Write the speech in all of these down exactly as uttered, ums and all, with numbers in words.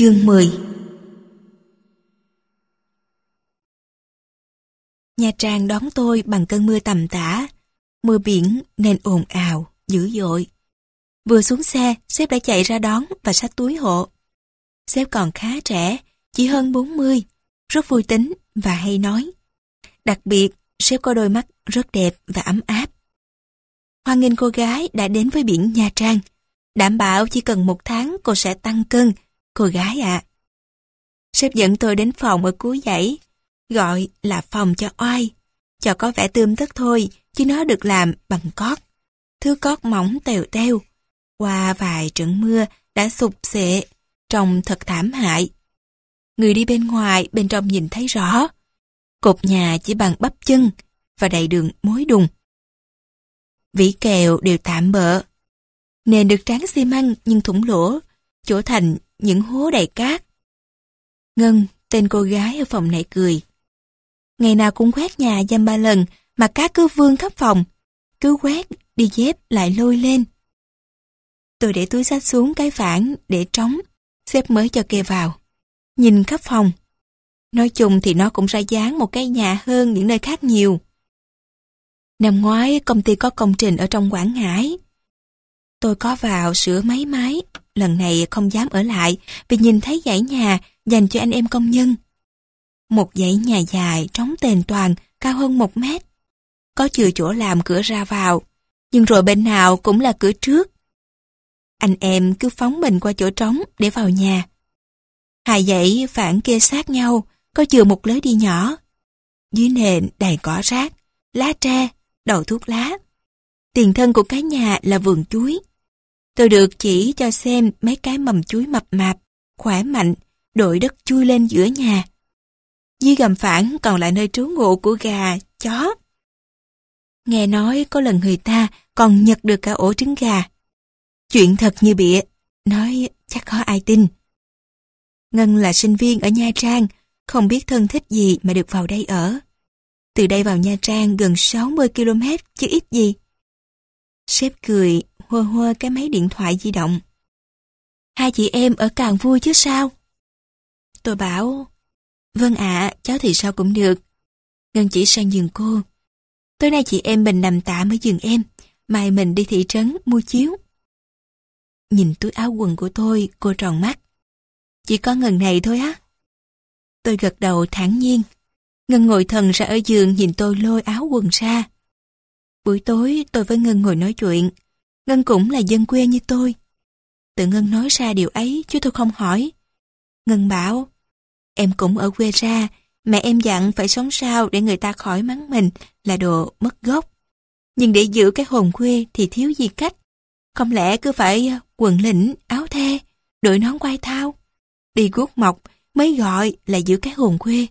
Chương mười. Nha Trang đón tôi bằng cơn mưa tầm tã. Mưa biển nên ồn ào, dữ dội. Vừa xuống xe, sếp đã chạy ra đón và xách túi hộ. Sếp còn khá trẻ, chỉ hơn bốn mươi, rất vui tính và hay nói. Đặc biệt, sếp có đôi mắt rất đẹp và ấm áp. Hoan nghênh cô gái đã đến với biển Nha Trang. Đảm bảo chỉ cần một tháng cô sẽ tăng cân, cô gái ạ. À. Sếp dẫn tôi đến phòng ở cuối dãy, gọi là phòng cho oai. Cho có vẻ tươm tất thôi, chứ nó được làm bằng cót. Thứ cót mỏng tèo teo. Qua vài trận mưa đã sụp xệ, trông thật thảm hại. Người đi bên ngoài, bên trong nhìn thấy rõ. Cột nhà chỉ bằng bắp chân và đầy đường mối đùng. Vỉ kèo đều tạm bợ. Nền được tráng xi măng nhưng thủng lỗ, chỗ thành những hố đầy cát. Ngân, tên cô gái ở phòng này cười. Ngày nào cũng quét nhà dăm ba lần mà cát cứ vương khắp phòng. Cứ quét, đi dép lại lôi lên. Tôi để túi xách xuống cái phản để trống, xếp mới cho kê vào. Nhìn khắp phòng. Nói chung thì nó cũng ra dáng một cái nhà hơn những nơi khác nhiều. Năm ngoái công ty có công trình ở trong Quảng Ngãi. Tôi có vào sửa mấy máy, lần này không dám ở lại vì nhìn thấy dãy nhà dành cho anh em công nhân. Một dãy nhà dài, trống tền toàn, cao hơn một mét. Có chừa chỗ làm cửa ra vào, nhưng rồi bên nào cũng là cửa trước. Anh em cứ phóng mình qua chỗ trống để vào nhà. Hai dãy phản kê sát nhau, có chừa một lối đi nhỏ. Dưới nền đầy cỏ rác, lá tre, đầu thuốc lá. Tiền thân của cái nhà là vườn chuối. Tôi được chỉ cho xem mấy cái mầm chuối mập mạp, khỏe mạnh, đội đất chui lên giữa nhà. Dưới gầm phản còn lại nơi trú ngụ của gà, chó. Nghe nói có lần người ta còn nhặt được cả ổ trứng gà. Chuyện thật như bịa, nói chắc có ai tin. Ngân là sinh viên ở Nha Trang, không biết thân thích gì mà được vào đây ở. Từ đây vào Nha Trang gần sáu mươi ki lô mét chứ ít gì. Sếp cười, hơ hơ cái máy điện thoại di động. Hai chị em ở càng vui chứ sao? Tôi bảo, vâng ạ, cháu thì sao cũng được. Ngân chỉ sang giường cô. Tối nay chị em mình nằm tạm ở giường em, mai mình đi thị trấn mua chiếu. Nhìn túi áo quần của tôi, cô tròn mắt. Chỉ có ngần này thôi á. Tôi gật đầu thản nhiên. Ngân ngồi thần ra ở giường nhìn tôi lôi áo quần ra. Buổi tối tôi với Ngân ngồi nói chuyện. Ngân cũng là dân quê như tôi. Tự Ngân nói ra điều ấy chứ tôi không hỏi. Ngân bảo, em cũng ở quê ra, mẹ em dặn phải sống sao để người ta khỏi mắng mình là đồ mất gốc. Nhưng để giữ cái hồn quê thì thiếu gì cách. Không lẽ cứ phải quần lĩnh, áo the, đội nón quai thao, đi guốc mọc mới gọi là giữ cái hồn quê.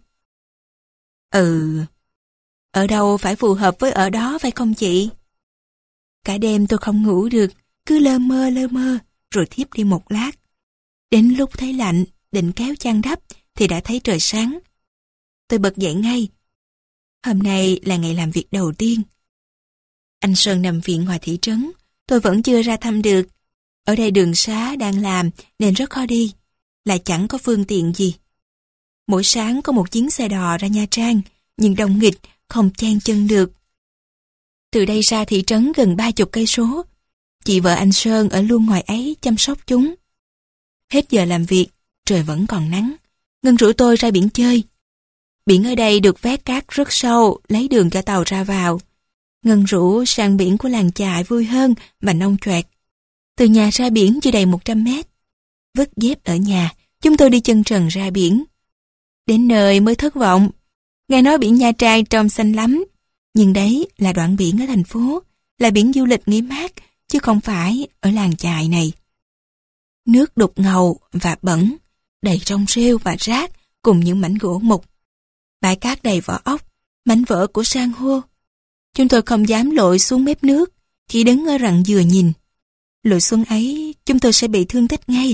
Ừ, ở đâu phải phù hợp với ở đó phải không chị? Cả đêm tôi không ngủ được, cứ lơ mơ lơ mơ, rồi thiếp đi một lát. Đến lúc thấy lạnh, định kéo chăn đắp, thì đã thấy trời sáng. Tôi bật dậy ngay. Hôm nay là ngày làm việc đầu tiên. Anh Sơn nằm viện ngoài thị trấn, tôi vẫn chưa ra thăm được. Ở đây đường xá đang làm nên rất khó đi, lại chẳng có phương tiện gì. Mỗi sáng có một chuyến xe đò ra Nha Trang, nhưng đông nghịch, không chen chân được. Từ đây ra thị trấn gần ba chục cây số. Chị vợ anh Sơn ở luôn ngoài ấy chăm sóc chúng. Hết giờ làm việc, trời vẫn còn nắng. Ngân rủ tôi ra biển chơi. Biển ở đây được vét cát rất sâu, lấy đường cho tàu ra vào. Ngân rủ sang biển của làng chài vui hơn và nông choẹt. Từ nhà ra biển chưa đầy một trăm mét. Vứt dép ở nhà, chúng tôi đi chân trần ra biển. Đến nơi mới thất vọng. Nghe nói biển Nha Trang trong xanh lắm. Nhưng đấy là đoạn biển ở thành phố, là biển du lịch nghỉ mát, chứ không phải ở làng chài này. Nước đục ngầu và bẩn, đầy rong rêu và rác cùng những mảnh gỗ mục. Bãi cát đầy vỏ ốc, mảnh vỡ của san hô. Chúng tôi không dám lội xuống mép nước, chỉ đứng ở rặng dừa nhìn. Lội xuống ấy, chúng tôi sẽ bị thương tích ngay.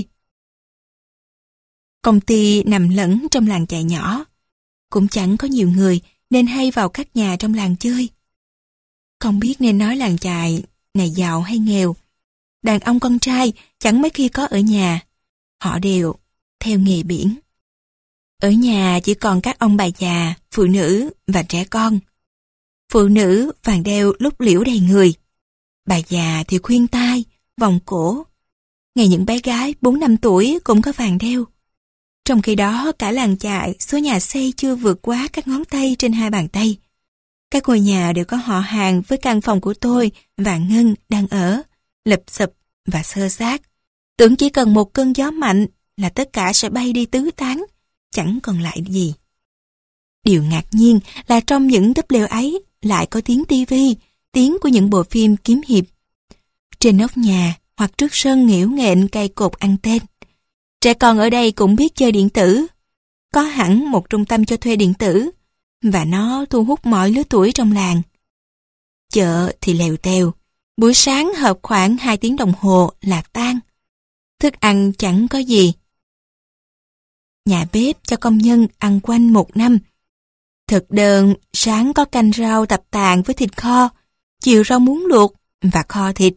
Công ty nằm lẫn trong làng chài nhỏ. Cũng chẳng có nhiều người nên hay vào các nhà trong làng chơi. Không biết nên nói làng chài này giàu hay nghèo. Đàn ông con trai chẳng mấy khi có ở nhà. Họ đều theo nghề biển. Ở nhà chỉ còn các ông bà già, phụ nữ và trẻ con. Phụ nữ vàng đeo lúc liễu đầy người. Bà già thì khuyên tai, vòng cổ. Ngay những bé gái bốn năm tuổi cũng có vàng đeo. Trong khi đó cả làng chài, số nhà xây chưa vượt quá các ngón tay trên hai bàn tay. Các ngôi nhà đều có họ hàng với căn phòng của tôi và Ngân đang ở, lụp xụp và xơ xác. Tưởng chỉ cần một cơn gió mạnh là tất cả sẽ bay đi tứ tán, chẳng còn lại gì. Điều ngạc nhiên là trong những túp lều ấy lại có tiếng tivi, tiếng của những bộ phim kiếm hiệp. Trên nóc nhà hoặc trước sân nghễu nghện cây cột anten. Trẻ con ở đây cũng biết chơi điện tử. Có hẳn một trung tâm cho thuê điện tử, và nó thu hút mọi lứa tuổi trong làng. Chợ thì lèo tèo, buổi sáng hợp khoảng hai tiếng đồng hồ là tan. Thức ăn chẳng có gì. Nhà bếp cho công nhân ăn quanh một năm. Thực đơn sáng có canh rau tập tạng với thịt kho, chiều rau muống luộc và kho thịt.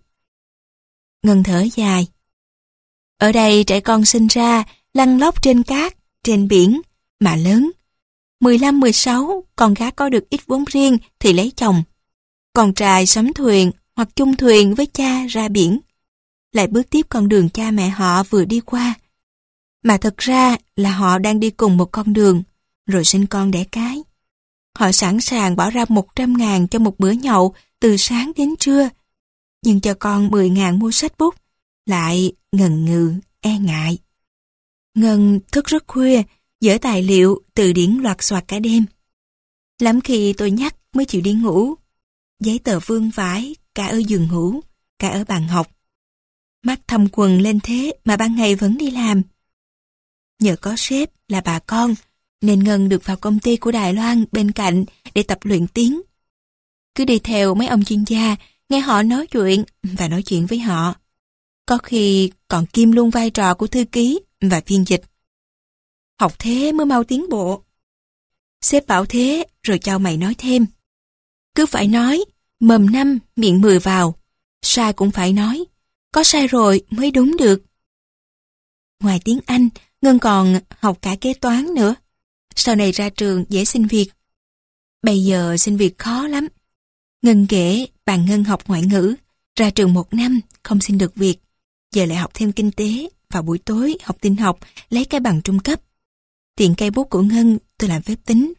Ngân thở dài. Ở đây trẻ con sinh ra lăn lóc trên cát, trên biển, mà lớn. mười lăm mười sáu, con gái có được ít vốn riêng thì lấy chồng. Con trai sắm thuyền hoặc chung thuyền với cha ra biển. Lại bước tiếp con đường cha mẹ họ vừa đi qua. Mà thật ra là họ đang đi cùng một con đường, rồi sinh con đẻ cái. Họ sẵn sàng bỏ ra một trăm ngàn cho một bữa nhậu từ sáng đến trưa. Nhưng cho con mười ngàn mua sách bút, lại ngần ngừ, e ngại. Ngân thức rất khuya, dở tài liệu, từ điển loạt soạt cả đêm. Lắm khi tôi nhắc mới chịu đi ngủ. Giấy tờ vương vãi, cả ở giường ngủ, cả ở bàn học. Mắt thâm quần lên thế mà ban ngày vẫn đi làm. Nhờ có sếp là bà con, nên Ngân được vào công ty của Đài Loan bên cạnh để tập luyện tiếng. Cứ đi theo mấy ông chuyên gia, nghe họ nói chuyện và nói chuyện với họ. Có khi còn kiêm luôn vai trò của thư ký và phiên dịch. Học thế mới mau tiến bộ. Sếp bảo thế rồi cho mày nói thêm. Cứ phải nói, mồm năm, miệng mười vào. Sai cũng phải nói. Có sai rồi mới đúng được. Ngoài tiếng Anh, Ngân còn học cả kế toán nữa. Sau này ra trường dễ xin việc. Bây giờ xin việc khó lắm. Ngân kể bạn Ngân học ngoại ngữ, ra trường một năm không xin được việc. Giờ lại học thêm kinh tế, vào buổi tối học tin học, lấy cái bằng trung cấp. Tiện cây bút của Ngân tôi làm phép tính.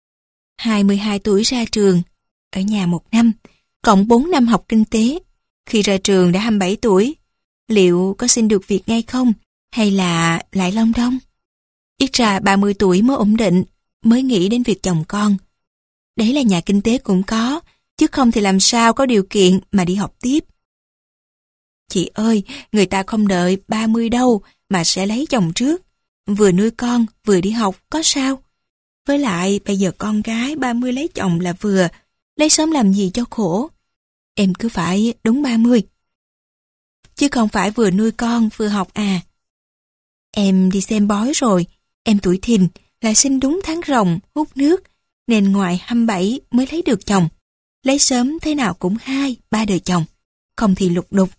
hai mươi hai tuổi ra trường, ở nhà một năm, cộng bốn năm học kinh tế. Khi ra trường đã hai mươi bảy tuổi, liệu có xin được việc ngay không, hay là lại long đong? Ít ra ba mươi tuổi mới ổn định, mới nghĩ đến việc chồng con. Đấy là nhà kinh tế cũng có, chứ không thì làm sao có điều kiện mà đi học tiếp. Chị ơi, người ta không đợi ba mươi đâu mà sẽ lấy chồng trước. Vừa nuôi con, vừa đi học, có sao? Với lại bây giờ con gái ba mươi lấy chồng là vừa, lấy sớm làm gì cho khổ. Em cứ phải đúng ba mươi. Chứ không phải vừa nuôi con vừa học à. Em đi xem bói rồi, em tuổi Thìn là sinh đúng tháng Rồng hút nước, nên ngoài hai mươi bảy mới lấy được chồng. Lấy sớm thế nào cũng hai, ba đời chồng, không thì lục đục.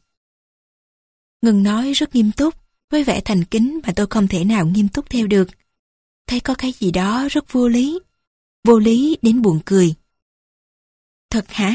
Ngân nói rất nghiêm túc, với vẻ thành kính mà tôi không thể nào nghiêm túc theo được. Thấy có cái gì đó rất vô lý, vô lý đến buồn cười. Thật hả?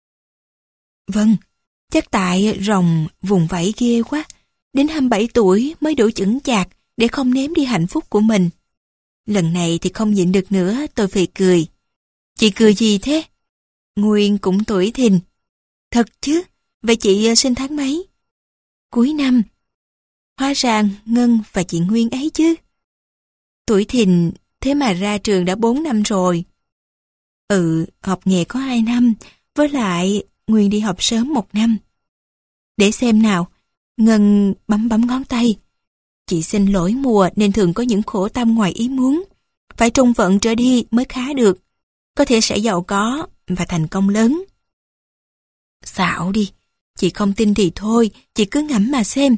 Vâng, chắc tại Rồng vùng vẫy ghê quá, đến hai mươi bảy tuổi mới đủ chững chạc để không nếm đi hạnh phúc của mình. Lần này thì không nhịn được nữa, tôi phì cười. Chị cười gì thế? Nguyên cũng tuổi Thìn. Thật chứ, vậy chị sinh tháng mấy? Cuối năm. Hóa ra Ngân và chị Nguyên ấy chứ. Tuổi Thìn, thế mà ra trường đã bốn năm rồi. Ừ, học nghề có hai năm, với lại Nguyên đi học sớm một năm. Để xem nào, Ngân bấm bấm ngón tay. Chị xin lỗi mùa nên thường có những khổ tâm ngoài ý muốn. Phải trung vận trở đi mới khá được. Có thể sẽ giàu có và thành công lớn. Xạo đi, chị không tin thì thôi, chị cứ ngẫm mà xem.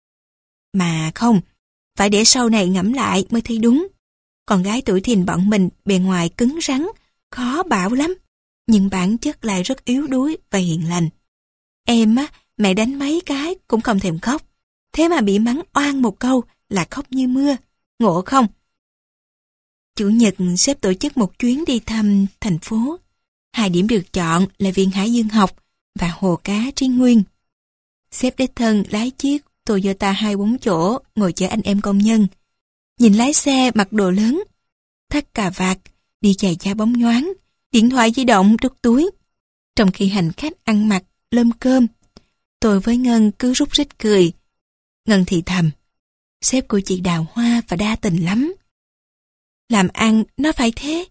Mà không, phải để sau này ngẫm lại mới thấy đúng. Con gái tuổi Thìn bọn mình bề ngoài cứng rắn, khó bảo lắm, nhưng bản chất lại rất yếu đuối và hiền lành. Em á, mẹ đánh mấy cái cũng không thèm khóc, thế mà bị mắng oan một câu là khóc như mưa. ngộ không? Chủ nhật sếp tổ chức một chuyến đi thăm thành phố. Hai điểm được chọn là Viện Hải Dương học và Hồ Cá Tri Nguyên. Sếp đích thân lái chiếc Toyota hai bốn chỗ ngồi chở anh em công nhân. Nhìn lái xe mặc đồ lớn, thắt cà vạt, đi giày da bóng nhoáng, điện thoại di động đút túi. Trong khi hành khách ăn mặc, lơm cơm, tôi với Ngân cứ rúc rít cười. Ngân thì thầm, sếp của chị đào hoa và đa tình lắm. Làm ăn nó phải thế.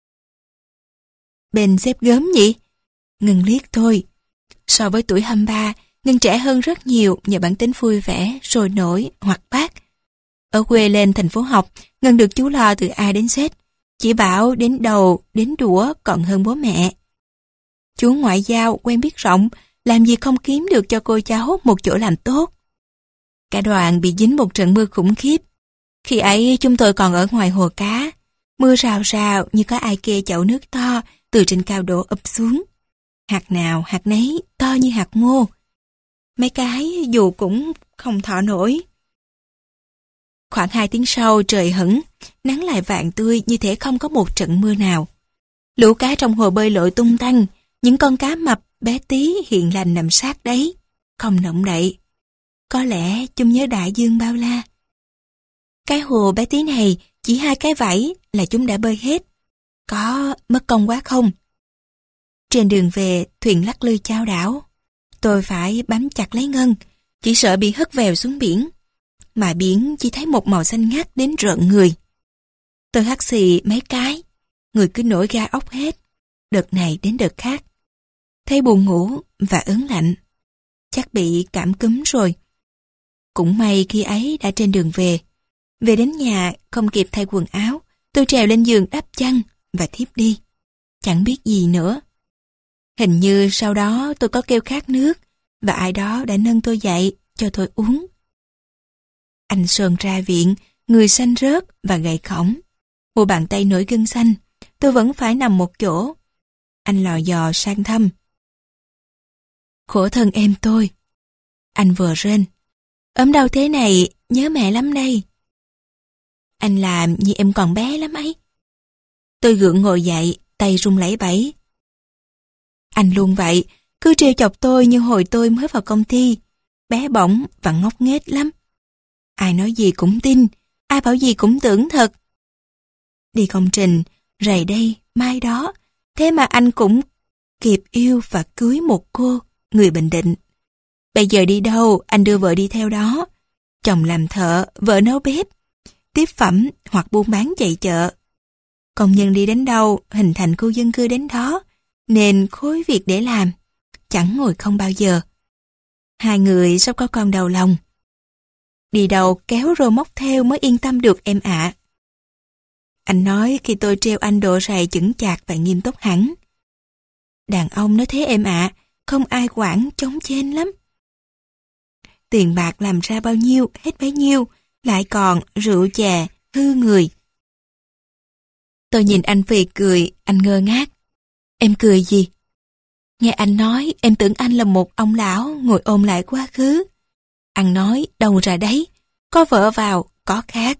Bên sếp gớm nhỉ? Ngân liếc thôi. So với tuổi hai mươi ba, Ngân trẻ hơn rất nhiều nhờ bản tính vui vẻ, sôi nổi, hoạt bát. Ở quê lên thành phố học, Ngân được chú lo từ A đến Z. Chỉ bảo đến đầu, đến đũa còn hơn bố mẹ. Chú ngoại giao quen biết rộng, làm gì không kiếm được cho cô cháu một chỗ làm tốt. Cả đoàn bị dính một trận mưa khủng khiếp. Khi ấy chúng tôi còn ở ngoài hồ cá. Mưa rào rào như có ai kê chậu nước to từ trên cao đổ ập xuống. Hạt nào hạt nấy to như hạt ngô. Mấy cái dù cũng không thọ nổi. Khoảng hai tiếng sau trời hửng, nắng lại vàng tươi như thể không có một trận mưa nào. Lũ cá trong hồ bơi lội tung tăng, những con cá mập bé tí hiện lành nằm sát đấy, không động đậy. Có lẽ chúng nhớ đại dương bao la. Cái hồ bé tí này chỉ hai cái vẫy là chúng đã bơi hết. Có mất công quá không? Trên đường về, thuyền lắc lư chao đảo. Tôi phải bám chặt lấy Ngân, chỉ sợ bị hất vèo xuống biển. Mà biển chỉ thấy một màu xanh ngắt đến rợn người. Tôi hắt xì mấy cái, người cứ nổi gai ốc hết, đợt này đến đợt khác. Thấy buồn ngủ và ớn lạnh, chắc bị cảm cúm rồi. Cũng may khi ấy đã trên đường về. Về đến nhà không kịp thay quần áo, tôi trèo lên giường đắp chăn và thiếp đi. Chẳng biết gì nữa. Hình như sau đó tôi có kêu khát nước và ai đó đã nâng tôi dậy cho tôi uống. Anh Sơn ra viện, người xanh rớt và gầy khổng. Một bàn tay nổi gân xanh, tôi vẫn phải nằm một chỗ. Anh lò dò sang thăm. Khổ thân em tôi. Anh vừa rên. Ốm đau thế này, nhớ mẹ lắm đây. Anh làm như em còn bé lắm ấy. Tôi gượng ngồi dậy, tay run lẩy bẩy. Anh luôn vậy, cứ trêu chọc tôi như hồi tôi mới vào công ty. Bé bỏng và ngốc nghếch lắm. Ai nói gì cũng tin, ai bảo gì cũng tưởng thật. Đi công trình, rày đây, mai đó, thế mà anh cũng kịp yêu và cưới một cô, người Bình Định. Bây giờ đi đâu, anh đưa vợ đi theo đó. Chồng làm thợ, vợ nấu bếp, tiếp phẩm hoặc buôn bán chạy chợ. Công nhân đi đến đâu, hình thành khu dân cư đến đó, nên khối việc để làm, chẳng ngồi không bao giờ. Hai người sắp có con đầu lòng. Đi đâu kéo rô móc theo mới yên tâm được em ạ. Anh nói khi tôi treo anh độ rày chững chạc và nghiêm túc hẳn. Đàn ông nói thế em ạ, không ai quản chống chênh lắm. Tiền bạc làm ra bao nhiêu, hết bấy nhiêu, lại còn rượu chè, hư người. Tôi nhìn anh phì cười, anh ngơ ngác. Em cười gì? Nghe anh nói, em tưởng anh là một ông lão ngồi ôm lại quá khứ. Anh nói, đâu ra đấy, có vợ vào, có khác.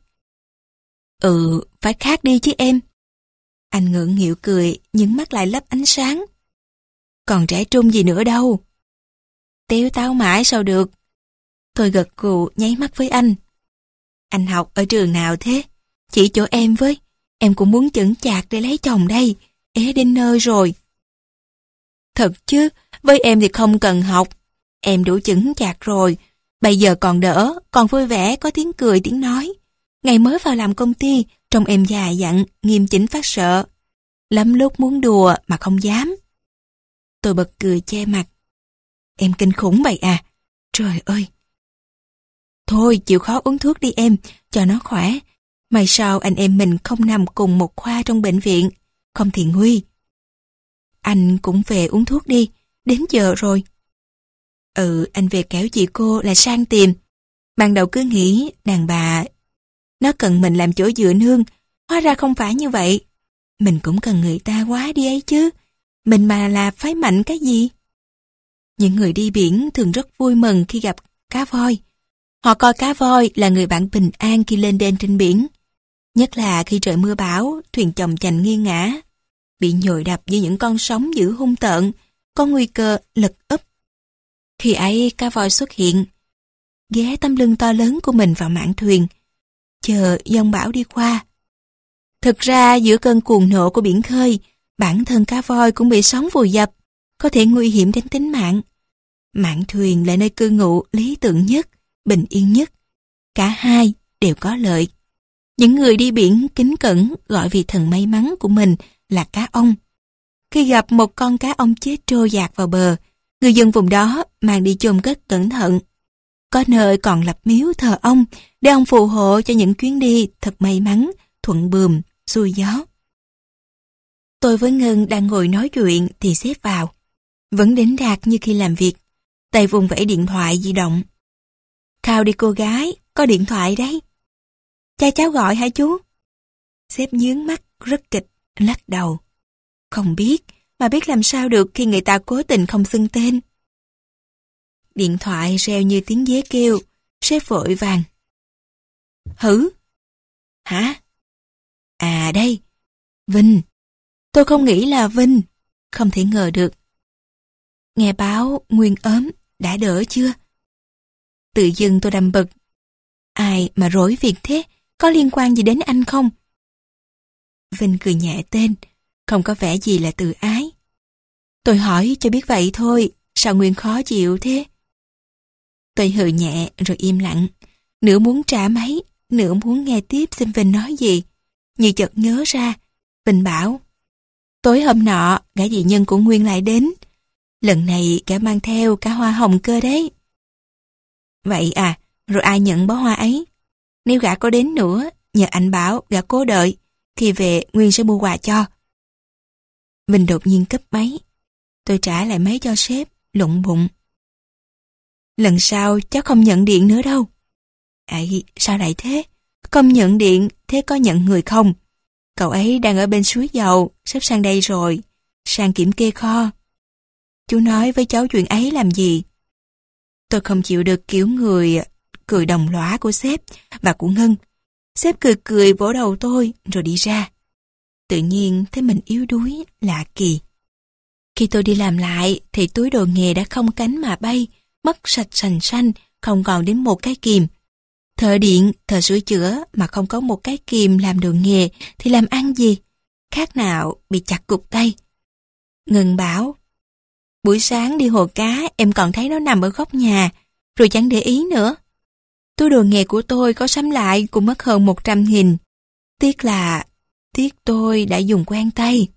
Ừ, phải khác đi chứ em. Anh ngượng nghịu cười, những mắt lại lấp ánh sáng. Còn trẻ trung gì nữa đâu. Téo táo mãi sao được. Tôi gật gù nháy mắt với anh. Anh học ở trường nào thế? Chỉ chỗ em với. Em cũng muốn chững chạc để lấy chồng đây. Ế đến nơi rồi. Thật chứ, với em thì không cần học. Em đủ chững chạc rồi. Bây giờ còn đỡ, còn vui vẻ, có tiếng cười, tiếng nói. Ngày mới vào làm công ty, trông em già dặn, nghiêm chỉnh phát sợ. Lắm lúc muốn đùa mà không dám. Tôi bật cười che mặt. Em kinh khủng vậy à? Trời ơi! Thôi chịu khó uống thuốc đi em, cho nó khỏe. Mai sau anh em mình không nằm cùng một khoa trong bệnh viện, không thì nguy. Anh cũng về uống thuốc đi, đến giờ rồi. Ừ, anh về kéo chị cô là sang tìm. Ban đầu cứ nghĩ đàn bà nó cần mình làm chỗ dựa nương, hóa ra không phải như vậy. Mình cũng cần người ta quá đi ấy chứ. Mình mà là phái mạnh cái gì? Những người đi biển thường rất vui mừng khi gặp cá voi. Họ coi cá voi là người bạn bình an khi lên đên trên biển. Nhất là khi trời mưa bão, thuyền chồng chành nghiêng ngã, bị nhồi đập với những con sóng dữ hung tợn, có nguy cơ lật úp. Khi ấy cá voi xuất hiện, ghé tấm lưng to lớn của mình vào mạn thuyền, chờ giông bão đi qua. Thực ra giữa cơn cuồng nộ của biển khơi, bản thân cá voi cũng bị sóng vùi dập, có thể nguy hiểm đến tính mạng. Mạn thuyền là nơi cư ngụ lý tưởng nhất, bình yên nhất. Cả hai đều có lợi. Những người đi biển kính cẩn gọi vị thần may mắn của mình là cá ông. Khi gặp một con cá ông chết trôi dạt vào bờ, người dân vùng đó mang đi chôn cất cẩn thận. Có nơi còn lập miếu thờ ông để ông phù hộ cho những chuyến đi thật may mắn, thuận buồm, xuôi gió. Tôi với Ngân đang ngồi nói chuyện thì sếp vào. Vẫn đến đạt như khi làm việc, tay vùng vẫy điện thoại di động. Khao đi cô gái, có điện thoại đấy. Cha cháu gọi hả chú? Sếp nhướng mắt rất kịch, lắc đầu. Không biết, mà biết làm sao được khi người ta cố tình không xưng tên. Điện thoại reo như tiếng dế kêu, sếp vội vàng. Hử? Hả? À đây, Vinh. Tôi không nghĩ là Vinh, không thể ngờ được. Nghe báo Nguyên ốm, đã đỡ chưa? Tự dưng tôi đâm bực. Ai mà rối việc thế, có liên quan gì đến anh không? Vinh cười nhẹ tên, không có vẻ gì là tự ái. Tôi hỏi cho biết vậy thôi, sao Nguyên khó chịu thế? Tôi hừ nhẹ rồi im lặng, nửa muốn trả máy, nửa muốn nghe tiếp xem Vinh nói gì. Như chợt nhớ ra, Vinh bảo, tối hôm nọ, gã dị nhân của Nguyên lại đến. Lần này gã mang theo cả hoa hồng cơ đấy. Vậy à, rồi ai nhận bó hoa ấy? Nếu gã có đến nữa, nhờ anh bảo gã cố đợi, khi về Nguyên sẽ mua quà cho. Vinh đột nhiên cúp máy. Tôi trả lại máy cho sếp, lụng bụng. Lần sau cháu không nhận điện nữa đâu. Ấy, sao lại thế? Không nhận điện, thế có nhận người không? Cậu ấy đang ở bên suối dầu, sắp sang đây rồi, sang kiểm kê kho. Chú nói với cháu chuyện ấy làm gì? Tôi không chịu được kiểu người cười đồng lõa của sếp và của Ngân. Sếp cười cười vỗ đầu tôi rồi đi ra. Tự nhiên thấy mình yếu đuối, lạ kỳ. Khi tôi đi làm lại thì túi đồ nghề đã không cánh mà bay, mất sạch sành xanh, không còn đến một cái kìm. Thợ điện, thợ sửa chữa mà không có một cái kìm làm đồ nghề thì làm ăn gì? Khác nào bị chặt cụt tay. Ngân bảo, buổi sáng đi hồ cá em còn thấy nó nằm ở góc nhà, rồi chẳng để ý nữa. Túi đồ nghề của tôi có sắm lại cũng mất hơn một trăm nghìn. Tiếc là, tiếc tôi đã dùng quen tay.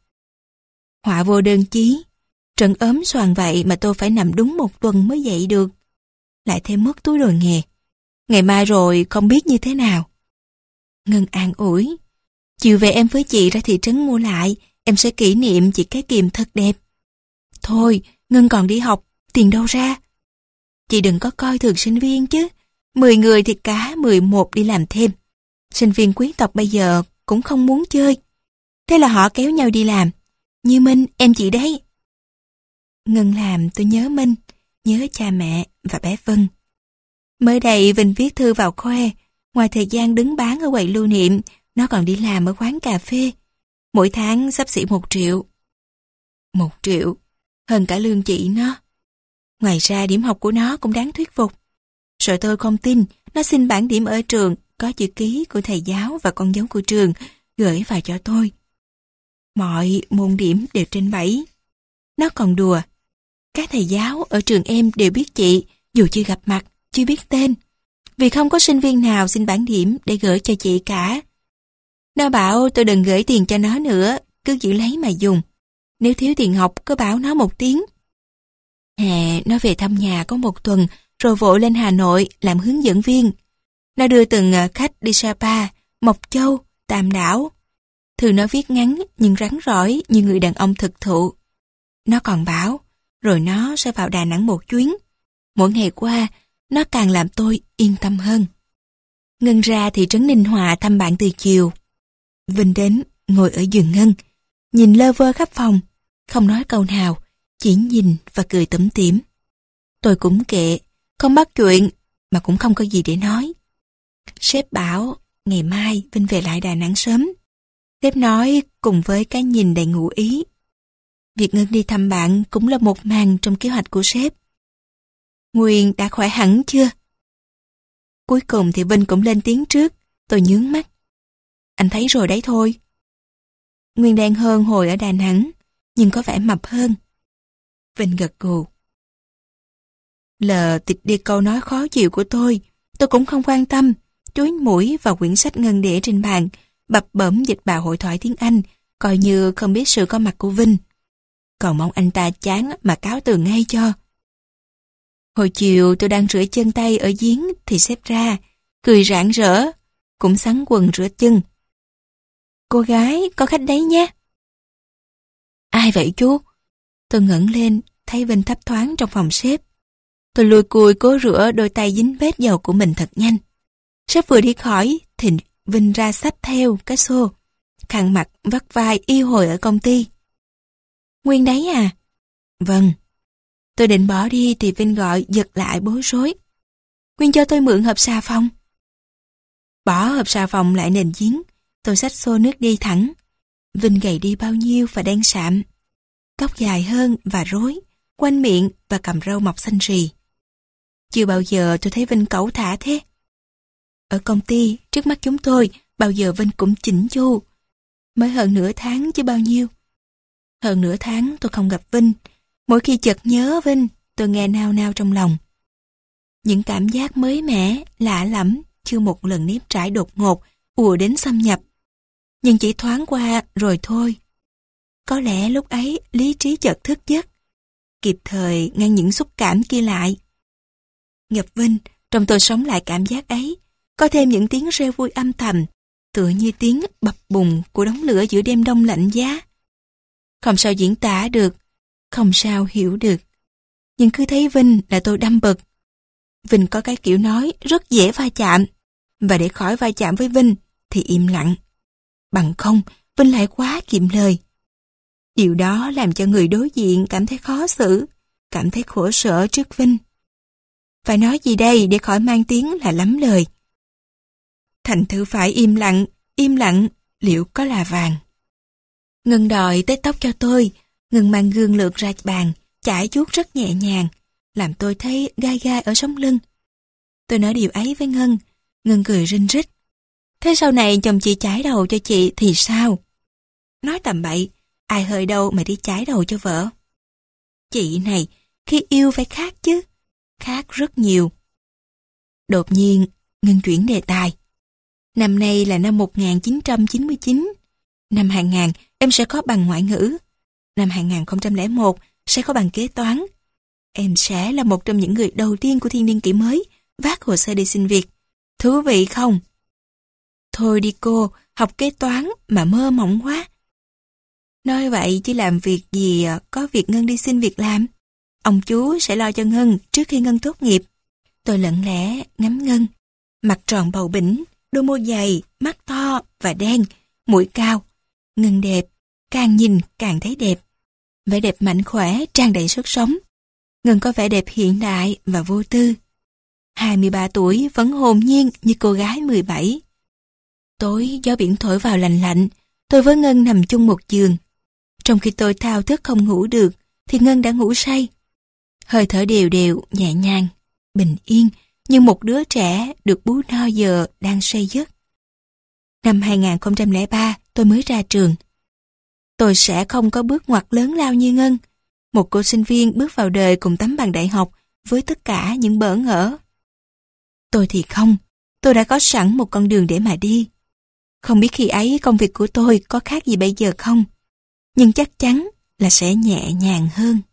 Họa vô đơn chí, trận ốm xoàng vậy mà tôi phải nằm đúng một tuần mới dậy được. Lại thêm mất túi đồ nghề. Ngày mai rồi không biết như thế nào. Ngân an ủi, chiều về em với chị ra thị trấn mua lại, em sẽ kỷ niệm chị cái kìm thật đẹp. Thôi, Ngân còn đi học, tiền đâu ra? Chị đừng có coi thường sinh viên chứ. Mười người thì cả mười một đi làm thêm. Sinh viên quý tộc bây giờ cũng không muốn chơi. Thế là họ kéo nhau đi làm. Như Minh, em chị đấy. Ngân làm tôi nhớ Minh, nhớ cha mẹ và bé Vân. Mới đây Vinh viết thư vào khoe, ngoài thời gian đứng bán ở quầy lưu niệm, nó còn đi làm ở quán cà phê. Mỗi tháng xấp xỉ một triệu. Một triệu, hơn cả lương chị nó. Ngoài ra điểm học của nó cũng đáng thuyết phục. Rồi tôi không tin, nó xin bảng điểm ở trường, có chữ ký của thầy giáo và con dấu của trường, gửi vào cho tôi. Mọi môn điểm đều trên bảy. Nó còn đùa. Các thầy giáo ở trường em đều biết chị, dù chưa gặp mặt, chưa biết tên. Vì không có sinh viên nào xin bảng điểm để gửi cho chị cả. Nó bảo tôi đừng gửi tiền cho nó nữa, cứ giữ lấy mà dùng. Nếu thiếu tiền học, cứ bảo nó một tiếng. Hè, nó về thăm nhà có một tuần, rồi vội lên Hà Nội làm hướng dẫn viên. Nó đưa từng khách đi Sapa, Mộc Châu, Tam Đảo. Thư nó viết ngắn nhưng rắn rỏi như người đàn ông thực thụ. Nó còn bảo, rồi nó sẽ vào Đà Nẵng một chuyến. Mỗi ngày qua, nó càng làm tôi yên tâm hơn. Ngân ra thị trấn Ninh Hòa thăm bạn từ chiều. Vinh đến, ngồi ở giường Ngân, nhìn lơ vơ khắp phòng, không nói câu nào, chỉ nhìn và cười tủm tỉm. Tôi cũng kệ, không bắt chuyện, mà cũng không có gì để nói. Sếp bảo, ngày mai Vinh về lại Đà Nẵng sớm. Sếp nói cùng với cái nhìn đầy ngụ ý. Việc Ngân đi thăm bạn cũng là một màn trong kế hoạch của sếp. Nguyên đã khỏe hẳn chưa? Cuối cùng thì Vinh cũng lên tiếng trước. Tôi nhướng mắt. Anh thấy rồi đấy thôi. Nguyên đen hơn hồi ở Đà Nẵng, nhưng có vẻ mập hơn. Vinh gật gù. Lờ tịch đi câu nói khó chịu của tôi, tôi cũng không quan tâm, chúi mũi vào quyển sách Ngân để trên bàn, bập bẩm dịch bà hội thoại tiếng Anh, coi như không biết sự có mặt của Vinh. Còn mong anh ta chán mà cáo từ ngay cho. Hồi chiều tôi đang rửa chân tay ở giếng thì sếp ra, cười rạng rỡ, cũng xắn quần rửa chân. Cô gái, có khách đấy nhé. Ai vậy chú? Tôi ngẩng lên, thấy Vinh thấp thoáng trong phòng sếp. Tôi lùi cùi cố rửa đôi tay dính vết dầu của mình thật nhanh. Sếp vừa đi khỏi, thì Vinh ra xách theo cái xô, khăn mặt vắt vai y hồi ở công ty. Nguyên đấy à? Vâng. Tôi định bỏ đi thì Vinh gọi giật lại bối rối. Nguyên cho tôi mượn hộp xà phòng. Bỏ hộp xà phòng lại nền giếng, tôi xách xô nước đi thẳng. Vinh gầy đi bao nhiêu và đen sạm. Tóc dài hơn và rối, quanh miệng và cằm râu mọc xanh rì. Chưa bao giờ tôi thấy Vinh cẩu thả thế. Ở công ty, trước mắt chúng tôi, bao giờ Vinh cũng chỉnh chu. Mới hơn nửa tháng chứ bao nhiêu. Hơn nửa tháng tôi không gặp Vinh. Mỗi khi chợt nhớ Vinh, tôi nghe nao nao trong lòng. Những cảm giác mới mẻ, lạ lẫm, chưa một lần nếm trải đột ngột, ùa đến xâm nhập. Nhưng chỉ thoáng qua rồi thôi. Có lẽ lúc ấy lý trí chợt thức giấc, kịp thời ngăn những xúc cảm kia lại. Gặp Vinh, trong tôi sống lại cảm giác ấy, có thêm những tiếng reo vui âm thầm, tựa như tiếng bập bùng của đống lửa giữa đêm đông lạnh giá. Không sao diễn tả được, không sao hiểu được. Nhưng cứ thấy Vinh là tôi đâm bực. Vinh có cái kiểu nói rất dễ va chạm, và để khỏi va chạm với Vinh thì im lặng. Bằng không, Vinh lại quá kiệm lời. Điều đó làm cho người đối diện cảm thấy khó xử, cảm thấy khổ sở trước Vinh. Phải nói gì đây để khỏi mang tiếng là lắm lời. Thành thử phải im lặng, im lặng, liệu có là vàng. Ngân đòi tết tóc cho tôi, Ngân mang gương lượt ra bàn, chải chuốt rất nhẹ nhàng, làm tôi thấy gai gai ở sống lưng. Tôi nói điều ấy với Ngân, Ngân cười rinh rít. Thế sau này chồng chị chải đầu cho chị thì sao? Nói tầm bậy, ai hơi đâu mà đi chải đầu cho vợ. Chị này, khi yêu phải khác chứ, khác rất nhiều. Đột nhiên, Ngân chuyển đề tài. Năm nay là năm một nghìn chín trăm chín mươi chín. Năm hai nghìn em sẽ có bằng ngoại ngữ. Năm hai nghìn không trăm lẻ một sẽ có bằng kế toán. Em sẽ là một trong những người đầu tiên của thiên niên kỷ mới vác hồ sơ đi xin việc. Thú vị không? Thôi đi cô, học kế toán mà mơ mộng quá. Nói vậy chứ làm việc gì có việc Ngân đi xin việc làm. Ông chú sẽ lo cho Ngân trước khi Ngân tốt nghiệp. Tôi lặng lẽ ngắm Ngân. Mặt tròn bầu bĩnh, đôi môi dày, mắt to và đen, mũi cao. Ngân đẹp, càng nhìn càng thấy đẹp. Vẻ đẹp mạnh khỏe, tràn đầy sức sống. Ngân có vẻ đẹp hiện đại và vô tư. hai mươi ba tuổi vẫn hồn nhiên như cô gái mười bảy. Tối gió biển thổi vào lạnh lạnh, tôi với Ngân nằm chung một giường. Trong khi tôi thao thức không ngủ được, thì Ngân đã ngủ say. Hơi thở đều đều, nhẹ nhàng, bình yên, như một đứa trẻ được bú no giờ đang say giấc. Năm hai nghìn không trăm lẻ ba, tôi mới ra trường. Tôi sẽ không có bước ngoặt lớn lao như Ngân, một cô sinh viên bước vào đời cùng tấm bằng đại học với tất cả những bỡ ngỡ. Tôi thì không, tôi đã có sẵn một con đường để mà đi. Không biết khi ấy công việc của tôi có khác gì bây giờ không, nhưng chắc chắn là sẽ nhẹ nhàng hơn.